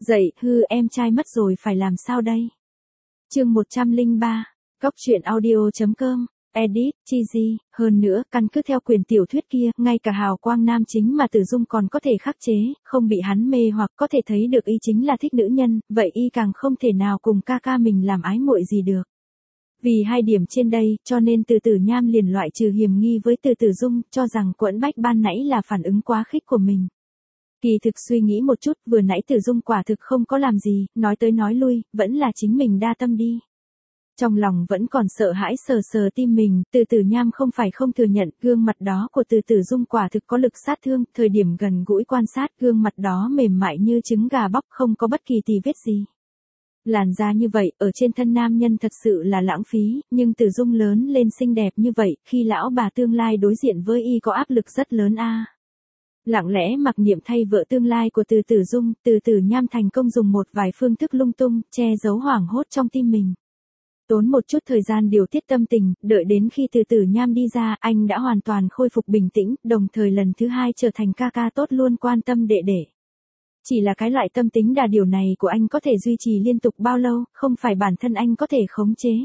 Dậy, em trai mất rồi phải làm sao đây? Chương 103, Cóc truyện audio.com, edit, Chizy, hơn nữa, căn cứ theo quyền tiểu thuyết kia, ngay cả hào quang nam chính mà Tử Dung còn có thể khắc chế, không bị hắn mê hoặc có thể thấy được y chính là thích nữ nhân, vậy y càng không thể nào cùng ca ca mình làm ái muội gì được. Vì hai điểm trên đây, cho nên Từ Tử Nham liền loại trừ hiểm nghi với Từ Tử Dung, cho rằng Quẫn Bách ban nãy là phản ứng quá khích của mình. Kỳ thực suy nghĩ một chút, vừa nãy Tử Dung quả thực không có làm gì, nói tới nói lui, vẫn là chính mình đa tâm đi. Trong lòng vẫn còn sợ hãi sờ sờ tim mình, Từ Tử Nham không phải không thừa nhận, gương mặt đó của Từ Tử Dung quả thực có lực sát thương, thời điểm gần gũi quan sát, gương mặt đó mềm mại như trứng gà bóc, không có bất kỳ tì vết gì. Làn da như vậy, ở trên thân nam nhân thật sự là lãng phí, nhưng Tử Dung lớn lên xinh đẹp như vậy, khi lão bà tương lai đối diện với y có áp lực rất lớn a. Lặng lẽ mặc niệm thay vợ tương lai của Từ Tử Dung, Từ Tử Nham thành công dùng một vài phương thức lung tung, che giấu hoảng hốt trong tim mình. Tốn một chút thời gian điều tiết tâm tình, đợi đến khi Từ Tử Nham đi ra, anh đã hoàn toàn khôi phục bình tĩnh, đồng thời lần thứ hai trở thành ca ca tốt luôn quan tâm đệ đệ. Chỉ là cái loại tâm tính đà điều này của anh có thể duy trì liên tục bao lâu, không phải bản thân anh có thể khống chế.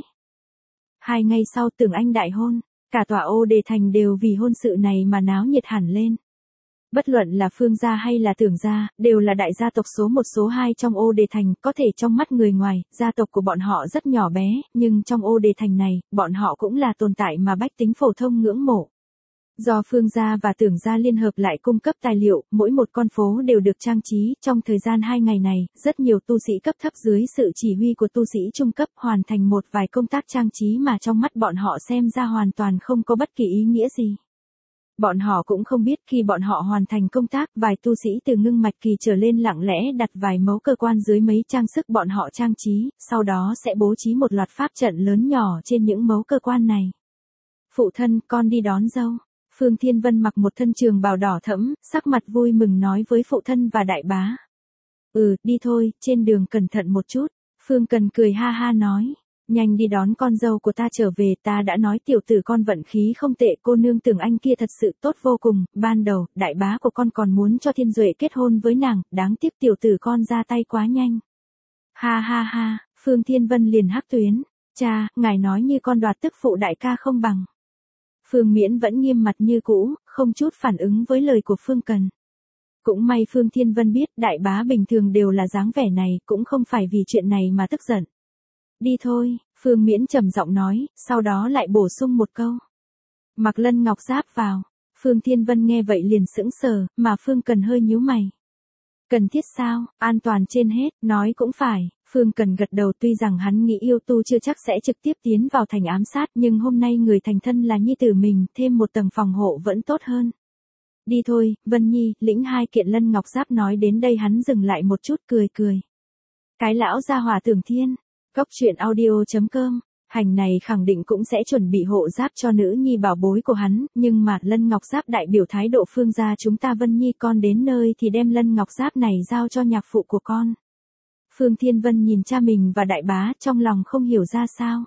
2 ngày sau tưởng anh đại hôn, cả tòa Ô Đề Thành đều vì hôn sự này mà náo nhiệt hẳn lên. Bất luận là Phương gia hay là Tưởng gia, đều là đại gia tộc số 1 số 2 trong Ô Đề Thành, có thể trong mắt người ngoài, gia tộc của bọn họ rất nhỏ bé, nhưng trong Ô Đề Thành này, bọn họ cũng là tồn tại mà bách tính phổ thông ngưỡng mộ. Do Phương gia và Tưởng gia liên hợp lại cung cấp tài liệu, mỗi một con phố đều được trang trí, trong thời gian 2 ngày này, rất nhiều tu sĩ cấp thấp dưới sự chỉ huy của tu sĩ trung cấp hoàn thành một vài công tác trang trí mà trong mắt bọn họ xem ra hoàn toàn không có bất kỳ ý nghĩa gì. Bọn họ cũng không biết khi bọn họ hoàn thành công tác, vài tu sĩ từ ngưng mạch kỳ trở lên lặng lẽ đặt vài mấu cơ quan dưới mấy trang sức bọn họ trang trí, sau đó sẽ bố trí một loạt pháp trận lớn nhỏ trên những mấu cơ quan này. Phụ thân, con đi đón dâu. Phương Thiên Vân mặc một thân trường bào đỏ thẫm, sắc mặt vui mừng nói với phụ thân và đại bá. Đi thôi, trên đường cẩn thận một chút. Phương Cần cười ha ha nói. Nhanh đi đón con dâu của ta trở về, ta đã nói tiểu tử con vận khí không tệ, cô nương Tưởng Anh kia thật sự tốt vô cùng, ban đầu, đại bá của con còn muốn cho Thiên Duệ kết hôn với nàng, đáng tiếc tiểu tử con ra tay quá nhanh. Ha ha ha, Phương Thiên Vân liền hắc tuyến, cha, ngài nói như con đoạt tức phụ đại ca không bằng. Phương Miễn vẫn nghiêm mặt như cũ, không chút phản ứng với lời của Phương Cần. Cũng may Phương Thiên Vân biết đại bá bình thường đều là dáng vẻ này, cũng không phải vì chuyện này mà tức giận. Đi thôi, Phương Miễn trầm giọng nói, sau đó lại bổ sung một câu. Mặc Lân Ngọc Giáp vào. Phương Thiên Vân nghe vậy liền sững sờ, mà Phương Cần hơi nhíu mày. Cần thiết sao, an toàn trên hết, nói cũng phải. Phương Cần gật đầu, tuy rằng hắn nghĩ yêu tu chưa chắc sẽ trực tiếp tiến vào thành ám sát, nhưng hôm nay người thành thân là nhi tử mình, thêm một tầng phòng hộ vẫn tốt hơn. Đi thôi, Vân Nhi, lĩnh 2 kiện Lân Ngọc Giáp. Nói đến đây hắn dừng lại một chút, cười. Cái lão gia hỏa Tưởng Thiên. Cóc truyện audio.com, hành này khẳng định cũng sẽ chuẩn bị hộ giáp cho nữ nhi bảo bối của hắn, nhưng mà Lân Ngọc Giáp đại biểu thái độ Phương gia chúng ta. Vân Nhi con đến nơi thì đem Lân Ngọc Giáp này giao cho nhạc phụ của con. Phương Thiên Vân nhìn cha mình và đại bá, trong lòng không hiểu ra sao.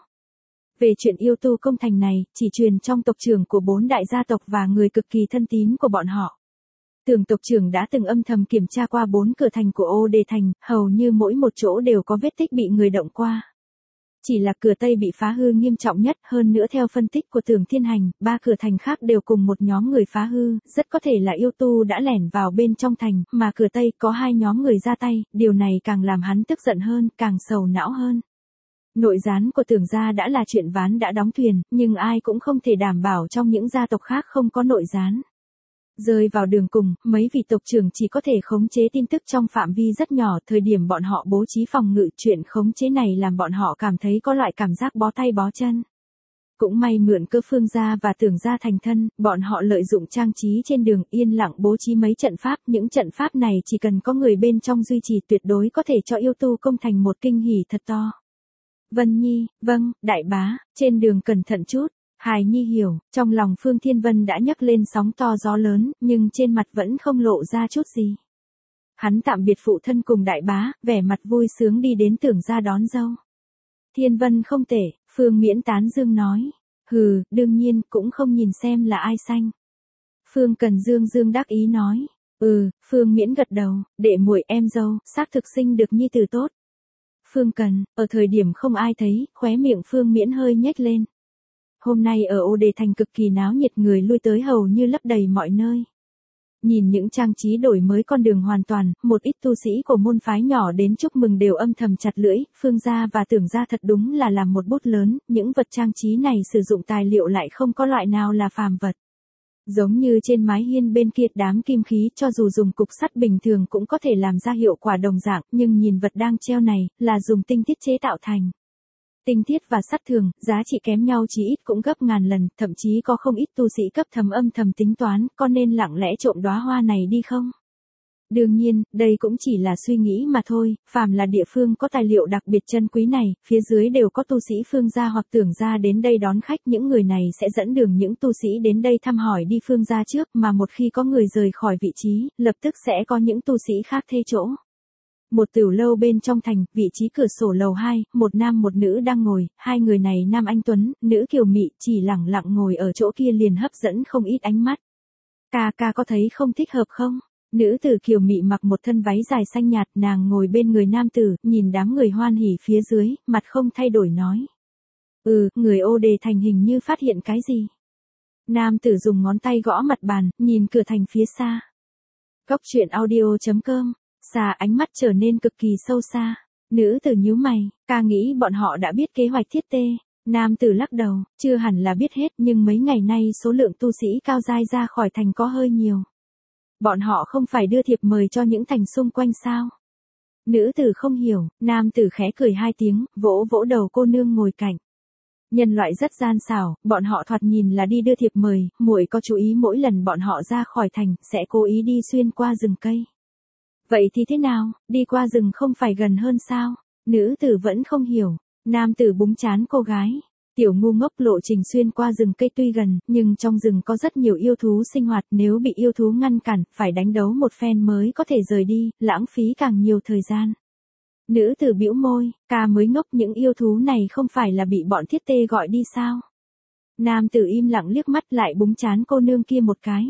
Về chuyện yêu tu công thành này, chỉ truyền trong tộc trưởng của 4 đại gia tộc và người cực kỳ thân tín của bọn họ. Tưởng tộc trưởng đã từng âm thầm kiểm tra qua 4 cửa thành của Ô Đề Thành, hầu như mỗi một chỗ đều có vết tích bị người động qua. Chỉ là cửa Tây bị phá hư nghiêm trọng nhất, hơn nữa theo phân tích của Tưởng Thiên Hành, 3 cửa thành khác đều cùng một nhóm người phá hư, rất có thể là yêu tu đã lẻn vào bên trong thành, mà cửa Tây có 2 nhóm người ra tay, điều này càng làm hắn tức giận hơn, càng sầu não hơn. Nội gián của Tưởng gia đã là chuyện ván đã đóng thuyền, nhưng ai cũng không thể đảm bảo trong những gia tộc khác không có nội gián. Rơi vào đường cùng, mấy vị tộc trưởng chỉ có thể khống chế tin tức trong phạm vi rất nhỏ, thời điểm bọn họ bố trí phòng ngự, chuyện khống chế này làm bọn họ cảm thấy có loại cảm giác bó tay bó chân. Cũng may mượn cơ Phương gia và Tưởng gia thành thân, bọn họ lợi dụng trang trí trên đường yên lặng bố trí mấy trận pháp, những trận pháp này chỉ cần có người bên trong duy trì tuyệt đối có thể cho yêu tu công thành một kinh hỉ thật to. Vân Nhi, vâng, đại bá, trên đường cẩn thận chút. Hài Nhi hiểu, trong lòng Phương Thiên Vân đã nhấc lên sóng to gió lớn, nhưng trên mặt vẫn không lộ ra chút gì. Hắn tạm biệt phụ thân cùng đại bá, vẻ mặt vui sướng đi đến Tưởng gia đón dâu. Thiên Vân không tệ, Phương Miễn tán dương nói. Đương nhiên, cũng không nhìn xem là ai xanh. Phương Cần dương đắc ý nói. Phương Miễn gật đầu, đệ muội em dâu, xác thực sinh được nhi tử tốt. Phương Cần, ở thời điểm không ai thấy, khóe miệng Phương Miễn hơi nhếch lên. Hôm nay ở Ô Đề Thành cực kỳ náo nhiệt, người lui tới hầu như lấp đầy mọi nơi. Nhìn những trang trí đổi mới con đường hoàn toàn, một ít tu sĩ của môn phái nhỏ đến chúc mừng đều âm thầm chặt lưỡi, Phương gia và Tưởng gia thật đúng là làm một bút lớn, những vật trang trí này sử dụng tài liệu lại không có loại nào là phàm vật. Giống như trên mái hiên bên kia đám kim khí cho dù dùng cục sắt bình thường cũng có thể làm ra hiệu quả đồng dạng, nhưng nhìn vật đang treo này, là dùng tinh thiết chế tạo thành. Tinh thiết và sắt thường, giá trị kém nhau chỉ ít cũng gấp ngàn lần, thậm chí có không ít tu sĩ cấp thầm âm thầm tính toán, có nên lặng lẽ trộm đóa hoa này đi không? Đương nhiên, đây cũng chỉ là suy nghĩ mà thôi, phàm là địa phương có tài liệu đặc biệt chân quý này, phía dưới đều có tu sĩ Phương gia hoặc Tưởng gia đến đây đón khách, những người này sẽ dẫn đường những tu sĩ đến đây thăm hỏi đi Phương gia trước, mà một khi có người rời khỏi vị trí, lập tức sẽ có những tu sĩ khác thê chỗ. Một tửu lâu bên trong thành, vị trí cửa sổ lầu 2, một nam một nữ đang ngồi, hai người này nam anh tuấn, nữ kiều mị, chỉ lẳng lặng ngồi ở chỗ kia liền hấp dẫn không ít ánh mắt. Ca có thấy không thích hợp không? Nữ tử kiều mị mặc một thân váy dài xanh nhạt, nàng ngồi bên người nam tử, nhìn đám người hoan hỉ phía dưới, mặt không thay đổi nói. Người Ô Đề Thành hình như phát hiện cái gì? Nam tử dùng ngón tay gõ mặt bàn, nhìn cửa thành phía xa. Cốc truyện audio.com. Xa ánh mắt trở nên cực kỳ sâu xa. Nữ tử nhíu mày, ca nghĩ bọn họ đã biết kế hoạch thiết tê. Nam tử lắc đầu, chưa hẳn là biết hết, nhưng mấy ngày nay số lượng tu sĩ cao giai ra khỏi thành có hơi nhiều. Bọn họ không phải đưa thiệp mời cho những thành xung quanh sao? Nữ tử không hiểu, nam tử khẽ cười hai tiếng, vỗ vỗ đầu cô nương ngồi cạnh. Nhân loại rất gian xảo, bọn họ thoạt nhìn là đi đưa thiệp mời, muội có chú ý mỗi lần bọn họ ra khỏi thành, sẽ cố ý đi xuyên qua rừng cây. Vậy thì thế nào, đi qua rừng không phải gần hơn sao? Nữ tử vẫn không hiểu, nam tử búng trán cô gái. Tiểu ngu ngốc, lộ trình xuyên qua rừng cây tuy gần, nhưng trong rừng có rất nhiều yêu thú sinh hoạt, nếu bị yêu thú ngăn cản, phải đánh đấu một phen mới có thể rời đi, lãng phí càng nhiều thời gian. Nữ tử bĩu môi, ca mới ngốc, những yêu thú này không phải là bị bọn thiết tê gọi đi sao? Nam tử im lặng liếc mắt lại búng trán cô nương kia một cái.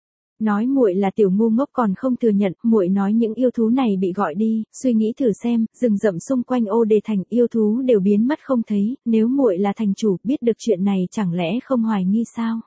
Nói muội là tiểu ngu ngốc còn không thừa nhận, muội nói những yêu thú này bị gọi đi, suy nghĩ thử xem, rừng rậm xung quanh Ô Đề Thành yêu thú đều biến mất không thấy, nếu muội là thành chủ biết được chuyện này chẳng lẽ không hoài nghi sao?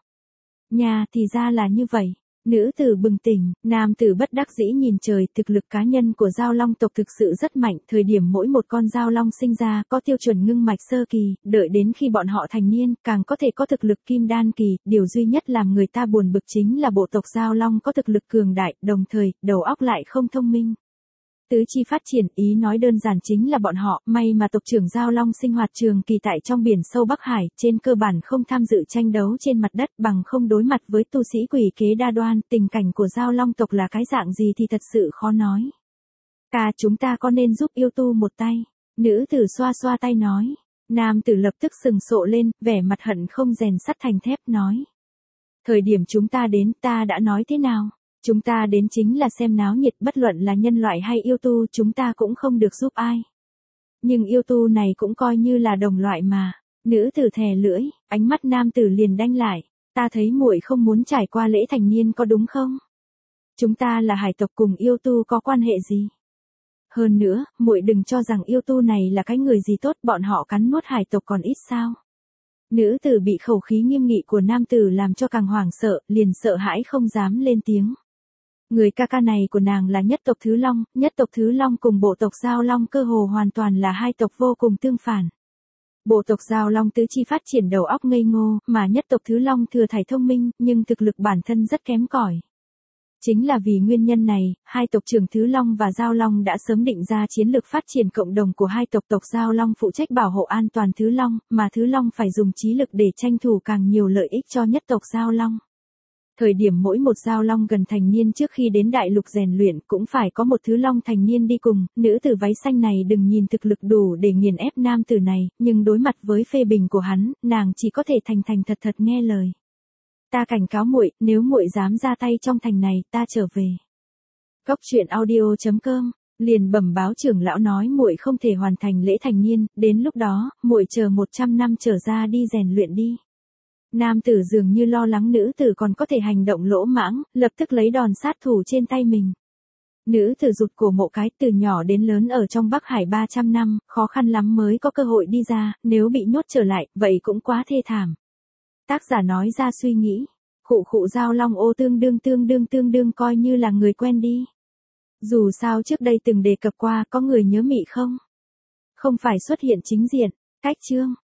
Nhà thì ra là như vậy. Nữ tử bừng tỉnh, nam tử bất đắc dĩ nhìn trời, thực lực cá nhân của Giao Long tộc thực sự rất mạnh, thời điểm mỗi một con Giao Long sinh ra có tiêu chuẩn ngưng mạch sơ kỳ, đợi đến khi bọn họ thành niên, càng có thể có thực lực kim đan kỳ, điều duy nhất làm người ta buồn bực chính là bộ tộc Giao Long có thực lực cường đại, đồng thời, đầu óc lại không thông minh. Tứ chi phát triển, ý nói đơn giản chính là bọn họ, may mà tộc trưởng Giao Long sinh hoạt trường kỳ tại trong biển sâu Bắc Hải, trên cơ bản không tham dự tranh đấu trên mặt đất, bằng không đối mặt với tu sĩ quỷ kế đa đoan, tình cảnh của Giao Long tộc là cái dạng gì thì thật sự khó nói. Ca, chúng ta có nên giúp yêu tu một tay? Nữ tử xoa xoa tay nói. Nam tử lập tức sừng sộ lên, vẻ mặt hận không rèn sắt thành thép nói. Thời điểm chúng ta đến, ta đã nói thế nào? Chúng ta đến chính là xem náo nhiệt, bất luận là nhân loại hay yêu tu, chúng ta cũng không được giúp ai. Nhưng yêu tu này cũng coi như là đồng loại mà. Nữ tử thè lưỡi, ánh mắt nam tử liền đanh lại. Ta thấy muội không muốn trải qua lễ thành niên có đúng không? Chúng ta là hải tộc, cùng yêu tu có quan hệ gì? Hơn nữa, muội đừng cho rằng yêu tu này là cái người gì tốt, bọn họ cắn nuốt hải tộc còn ít sao? Nữ tử bị khẩu khí nghiêm nghị của nam tử làm cho càng hoảng sợ, liền sợ hãi không dám lên tiếng. Người ca ca này của nàng là nhất tộc Thứ Long cùng bộ tộc Giao Long cơ hồ hoàn toàn là hai tộc vô cùng tương phản. Bộ tộc Giao Long tứ chi phát triển đầu óc ngây ngô, mà nhất tộc Thứ Long thừa thải thông minh, nhưng thực lực bản thân rất kém cỏi. Chính là vì nguyên nhân này, hai tộc trưởng Thứ Long và Giao Long đã sớm định ra chiến lược phát triển cộng đồng của hai tộc Giao Long phụ trách bảo hộ an toàn Thứ Long, mà Thứ Long phải dùng trí lực để tranh thủ càng nhiều lợi ích cho nhất tộc Giao Long. Thời điểm mỗi một Giao Long gần thành niên trước khi đến đại lục rèn luyện cũng phải có một Thứ Long thành niên đi cùng, nữ tử váy xanh này đừng nhìn thực lực đủ để nghiền ép nam tử này, nhưng đối mặt với phê bình của hắn, nàng chỉ có thể thành thật nghe lời. Ta cảnh cáo muội, nếu muội dám ra tay trong thành này, ta trở về. Cốc truyện audio.com, liền bẩm báo trưởng lão nói muội không thể hoàn thành lễ thành niên, đến lúc đó, muội chờ 100 năm trở ra đi rèn luyện đi. Nam tử dường như lo lắng nữ tử còn có thể hành động lỗ mãng, lập tức lấy đòn sát thủ trên tay mình. Nữ tử rụt cổ Mộ Cái, từ nhỏ đến lớn ở trong Bắc Hải 300 năm, khó khăn lắm mới có cơ hội đi ra, nếu bị nhốt trở lại, vậy cũng quá thê thảm. Tác giả nói ra suy nghĩ. Khụ Giao Long ô tương đương coi như là người quen đi. Dù sao trước đây từng đề cập qua, có người nhớ Mị không? Không phải xuất hiện chính diện. Cách chương.